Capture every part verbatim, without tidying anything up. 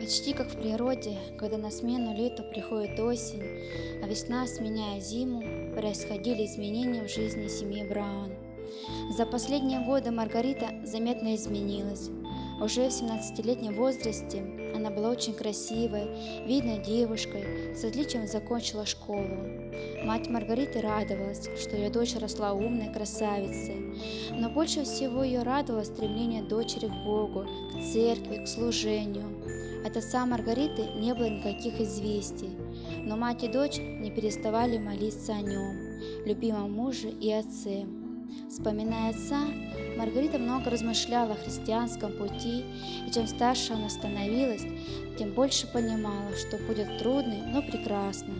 Почти как в природе, когда на смену лету приходит осень, а весна сменяя зиму, происходили изменения в жизни семьи Браун. За последние годы Маргарита заметно изменилась. Уже в семнадцатилетнем возрасте она была очень красивой, видной девушкой, с отличием закончила школу. Мать Маргариты радовалась, что ее дочь росла умной красавицей, но больше всего ее радовало стремление дочери к Богу, к церкви, к служению. От отца Маргариты не было никаких известий, но мать и дочь не переставали молиться о нем, любимом муже и отце. Вспоминая отца, Маргарита много размышляла о христианском пути, и чем старше она становилась, тем больше понимала, что будет трудный, но прекрасный.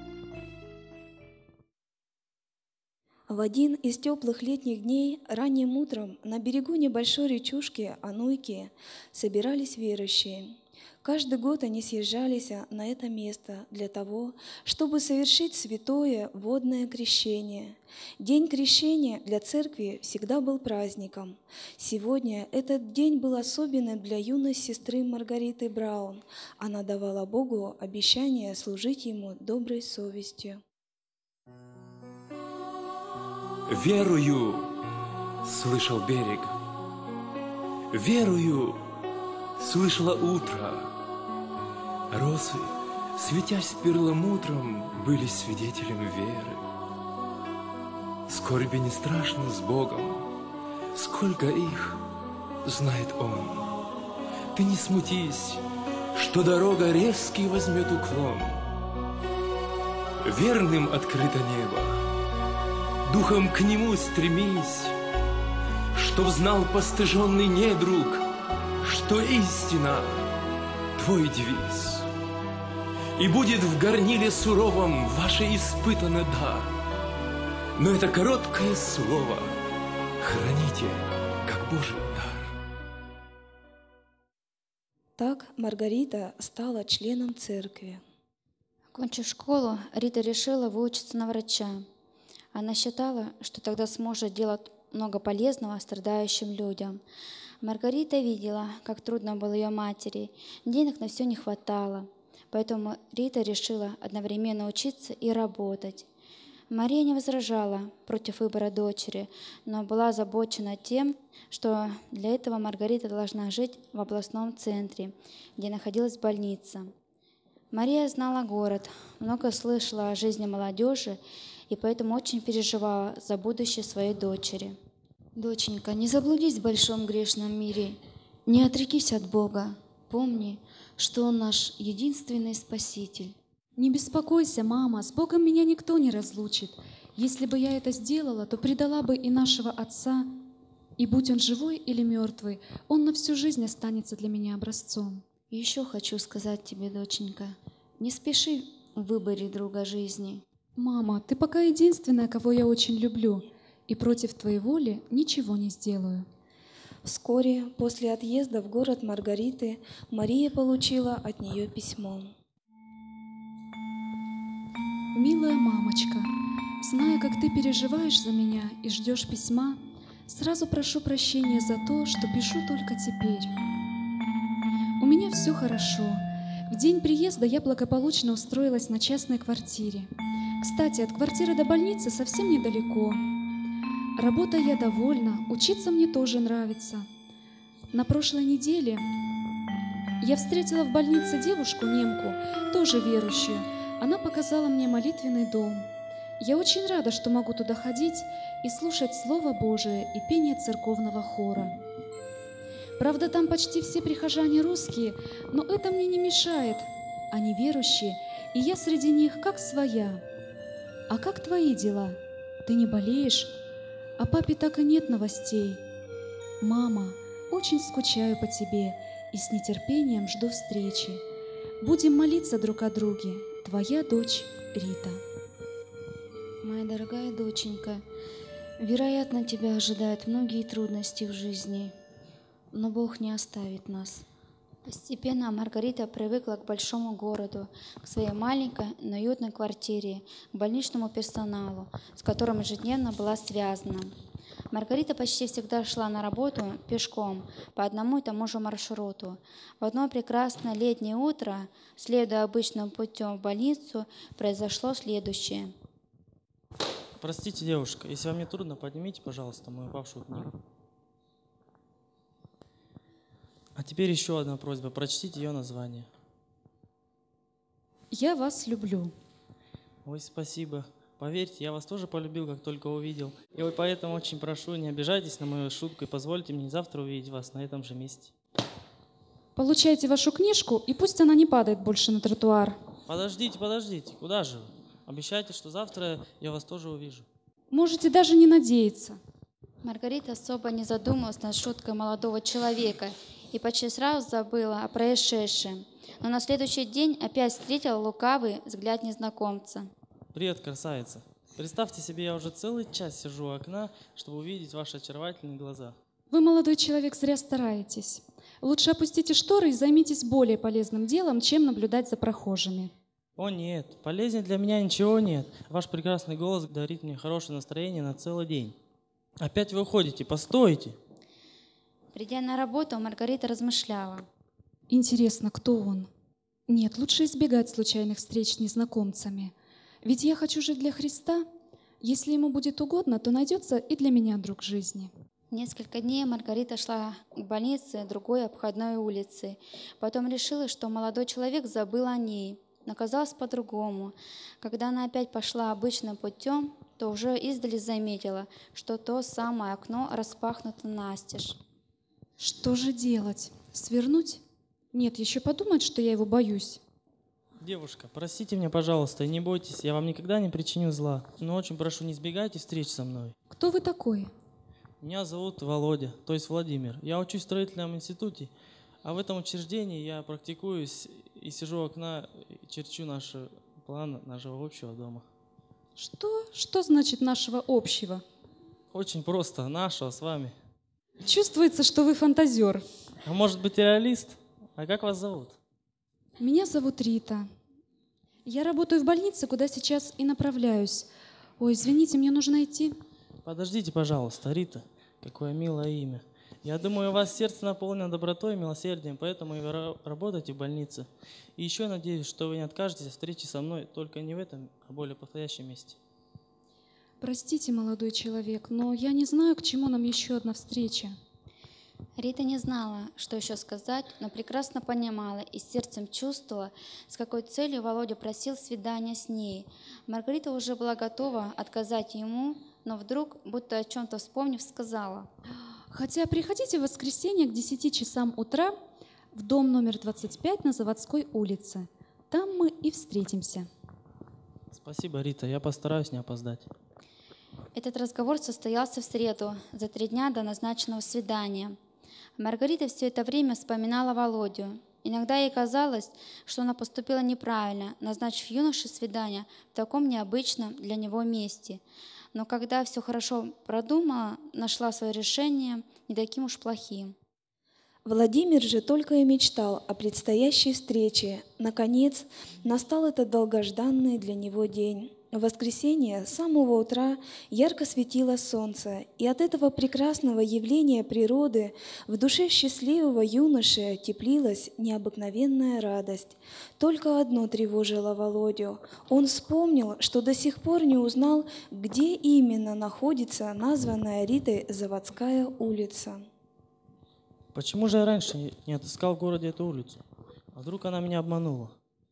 В один из теплых летних дней ранним утром на берегу небольшой речушки Ануйки собирались верующие. Каждый год они съезжались на это место для того, чтобы совершить святое водное крещение. День крещения для церкви всегда был праздником. Сегодня этот день был особенным для юной сестры Маргариты Браун. Она давала Богу обещание служить Ему доброй совестью. «Верую!» — слышал берег. «Верую!» — слышало утро. Розы, светясь перламутром, были свидетелями веры. Скорби не страшны с Богом, сколько их знает Он. Ты не смутись, что дорога резкий возьмет уклон. Верным открыто небо, духом к нему стремись, чтоб знал постыженный недруг, что истина — твой девиз. И будет в горниле суровом ваше испытанный дар. Но это короткое слово храните, как Божий дар. Так Маргарита стала членом церкви. Окончив школу, Рита решила выучиться на врача. Она считала, что тогда сможет делать много полезного страдающим людям. Маргарита видела, как трудно было ее матери, денег на все не хватало. Поэтому Рита решила одновременно учиться и работать. Мария не возражала против выбора дочери, но была озабочена тем, что для этого Маргарита должна жить в областном центре, где находилась больница. Мария знала город, много слышала о жизни молодежи и поэтому очень переживала за будущее своей дочери. «Доченька, не заблудись в большом грешном мире, не отрекись от Бога, помни, что Он наш единственный Спаситель». «Не беспокойся, мама, с Богом меня никто не разлучит. Если бы я это сделала, то предала бы и нашего отца, и будь он живой или мертвый, он на всю жизнь останется для меня образцом». И еще хочу сказать тебе, доченька, не спеши в выборе друга жизни. «Мама, ты пока единственная, кого я очень люблю, и против твоей воли ничего не сделаю». Вскоре после отъезда в город Маргариты Мария получила от нее письмо. «Милая мамочка, зная, как ты переживаешь за меня и ждешь письма, сразу прошу прощения за то, что пишу только теперь. У меня все хорошо. В день приезда я благополучно устроилась на частной квартире. Кстати, от квартиры до больницы совсем недалеко. Работой я довольна, учиться мне тоже нравится. На прошлой неделе я встретила в больнице девушку-немку, тоже верующую. Она показала мне молитвенный дом. Я очень рада, что могу туда ходить и слушать Слово Божие и пение церковного хора. Правда, там почти все прихожане русские, но это мне не мешает. Они верующие, и я среди них как своя. А как твои дела? Ты не болеешь? О папе так и нет новостей. Мама, очень скучаю по тебе и с нетерпением жду встречи. Будем молиться друг о друге. Твоя дочь Рита». Моя дорогая доченька, вероятно, тебя ожидают многие трудности в жизни, но Бог не оставит нас. Постепенно Маргарита привыкла к большому городу, к своей маленькой, но уютной квартире, к больничному персоналу, с которым ежедневно была связана. Маргарита почти всегда шла на работу пешком по одному и тому же маршруту. В одно прекрасное летнее утро, следуя обычным путем в больницу, произошло следующее. Простите, девушка, если вам не трудно, поднимите, пожалуйста, мою упавшую книгу. А теперь еще одна просьба. Прочтите ее название. «Я вас люблю». Ой, спасибо. Поверьте, я вас тоже полюбил, как только увидел. И вот поэтому очень прошу, не обижайтесь на мою шутку и позвольте мне завтра увидеть вас на этом же месте. Получайте вашу книжку, и пусть она не падает больше на тротуар. Подождите, подождите. Куда же вы? Обещайте, что завтра я вас тоже увижу. Можете даже не надеяться. Маргарита особо не задумалась над шуткой молодого человека и почти сразу забыла о происшедшем. Но на следующий день опять встретила лукавый взгляд незнакомца. Привет, красавица. Представьте себе, я уже целый час сижу у окна, чтобы увидеть ваши очаровательные глаза. Вы, молодой человек, зря стараетесь. Лучше опустите шторы и займитесь более полезным делом, чем наблюдать за прохожими. О нет, полезнее для меня ничего нет. Ваш прекрасный голос дарит мне хорошее настроение на целый день. Опять вы уходите, постойте. Придя на работу, Маргарита размышляла. Интересно, кто он? Нет, лучше избегать случайных встреч с незнакомцами. Ведь я хочу жить для Христа. Если ему будет угодно, то найдется и для меня друг жизни. Несколько дней Маргарита шла к больнице другой обходной улицы. Потом решила, что молодой человек забыл о ней. Но оказалось по-другому. Когда она опять пошла обычным путем, то уже издали заметила, что то самое окно распахнуто настежь. Что же делать? Свернуть? Нет, еще подумать, что я его боюсь. Девушка, простите меня, пожалуйста, и не бойтесь, я вам никогда не причиню зла. Но очень прошу, не избегайте встреч со мной. Кто вы такой? Меня зовут Володя, то есть Владимир. Я учусь в строительном институте, а в этом учреждении я практикуюсь и сижу у окна, и черчу наш план нашего общего дома. Что? Что значит нашего общего? Очень просто, нашего с вами. Чувствуется, что вы фантазер. А может быть, реалист? А как вас зовут? Меня зовут Рита. Я работаю в больнице, куда сейчас и направляюсь. Ой, извините, мне нужно идти. Подождите, пожалуйста, Рита. Какое милое имя. Я думаю, у вас сердце наполнено добротой и милосердием, поэтому и вы работаете в больнице. И еще надеюсь, что вы не откажетесь от встречи со мной, только не в этом, а более подходящем месте. Простите, молодой человек, но я не знаю, к чему нам еще одна встреча. Рита не знала, что еще сказать, но прекрасно понимала и сердцем чувствовала, с какой целью Володя просил свидания с ней. Маргарита уже была готова отказать ему, но вдруг, будто о чем-то вспомнив, сказала: Хотя приходите в воскресенье к десяти часам утра в дом номер двадцать пять на Заводской улице. Там мы и встретимся. Спасибо, Рита, я постараюсь не опоздать. Этот разговор состоялся в среду, за три дня до назначенного свидания. Маргарита все это время вспоминала Володю. Иногда ей казалось, что она поступила неправильно, назначив юноше свидание в таком необычном для него месте. Но когда все хорошо продумала, нашла свое решение не таким уж плохим. Владимир же только и мечтал о предстоящей встрече. Наконец, настал этот долгожданный для него день. В воскресенье с самого утра ярко светило солнце, и от этого прекрасного явления природы в душе счастливого юноши теплилась необыкновенная радость. Только одно тревожило Володю. Он вспомнил, что до сих пор не узнал, где именно находится названная Ритой Заводская улица. Почему же я раньше не отыскал в городе эту улицу? А вдруг она меня обманула?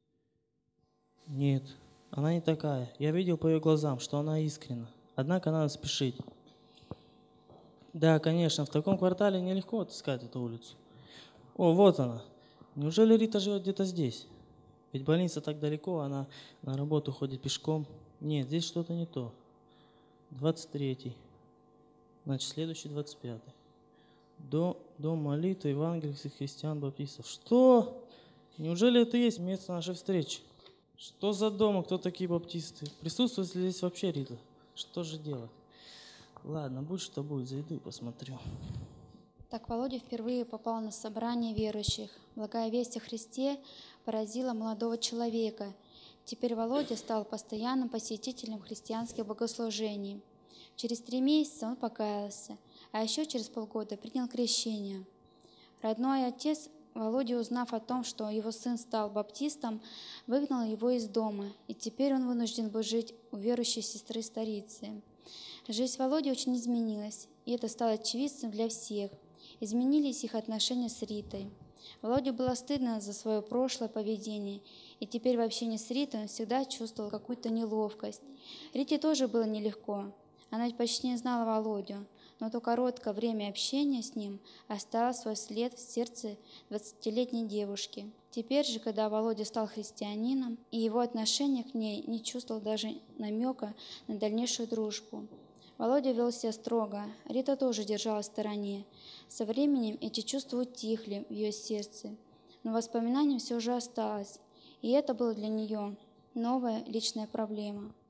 Нет. Она не такая. Я видел по ее глазам, что она искренна. Однако надо спешить. Да, конечно, в таком квартале нелегко отыскать эту улицу. О, вот она. Неужели Рита живет где-то здесь? Ведь больница так далеко, она на работу ходит пешком. Нет, здесь что-то не то. двадцать третий. Значит, следующий двадцать пятый. Дом, дом молитвы евангельских христиан-баптистов. Что? Неужели это и есть место нашей встречи? Что за дом, кто такие баптисты? Присутствует ли здесь вообще Рита? Что же делать? Ладно, будь что будет, зайду и посмотрю. Так Володя впервые попал на собрание верующих. Благая весть о Христе поразила молодого человека. Теперь Володя стал постоянным посетителем христианских богослужений. Через три месяца он покаялся, а еще через полгода принял крещение. Родной отец Володя, узнав о том, что его сын стал баптистом, выгнал его из дома, и теперь он вынужден был жить у верующей сестры старицы. Жизнь Володи очень изменилась, и это стало очевидцем для всех. Изменились их отношения с Ритой. Володе было стыдно за свое прошлое поведение, и теперь в общении с Ритой он всегда чувствовал какую-то неловкость. Рите тоже было нелегко. Она ведь почти не знала Володю, но то короткое время общения с ним оставило свой след в сердце двадцатилетней девушки. Теперь же, когда Володя стал христианином, и его отношение к ней не чувствовал даже намека на дальнейшую дружбу. Володя вел себя строго, Рита тоже держалась в стороне. Со временем эти чувства утихли в ее сердце, но воспоминание все же осталось, и это было для нее новая личная проблема.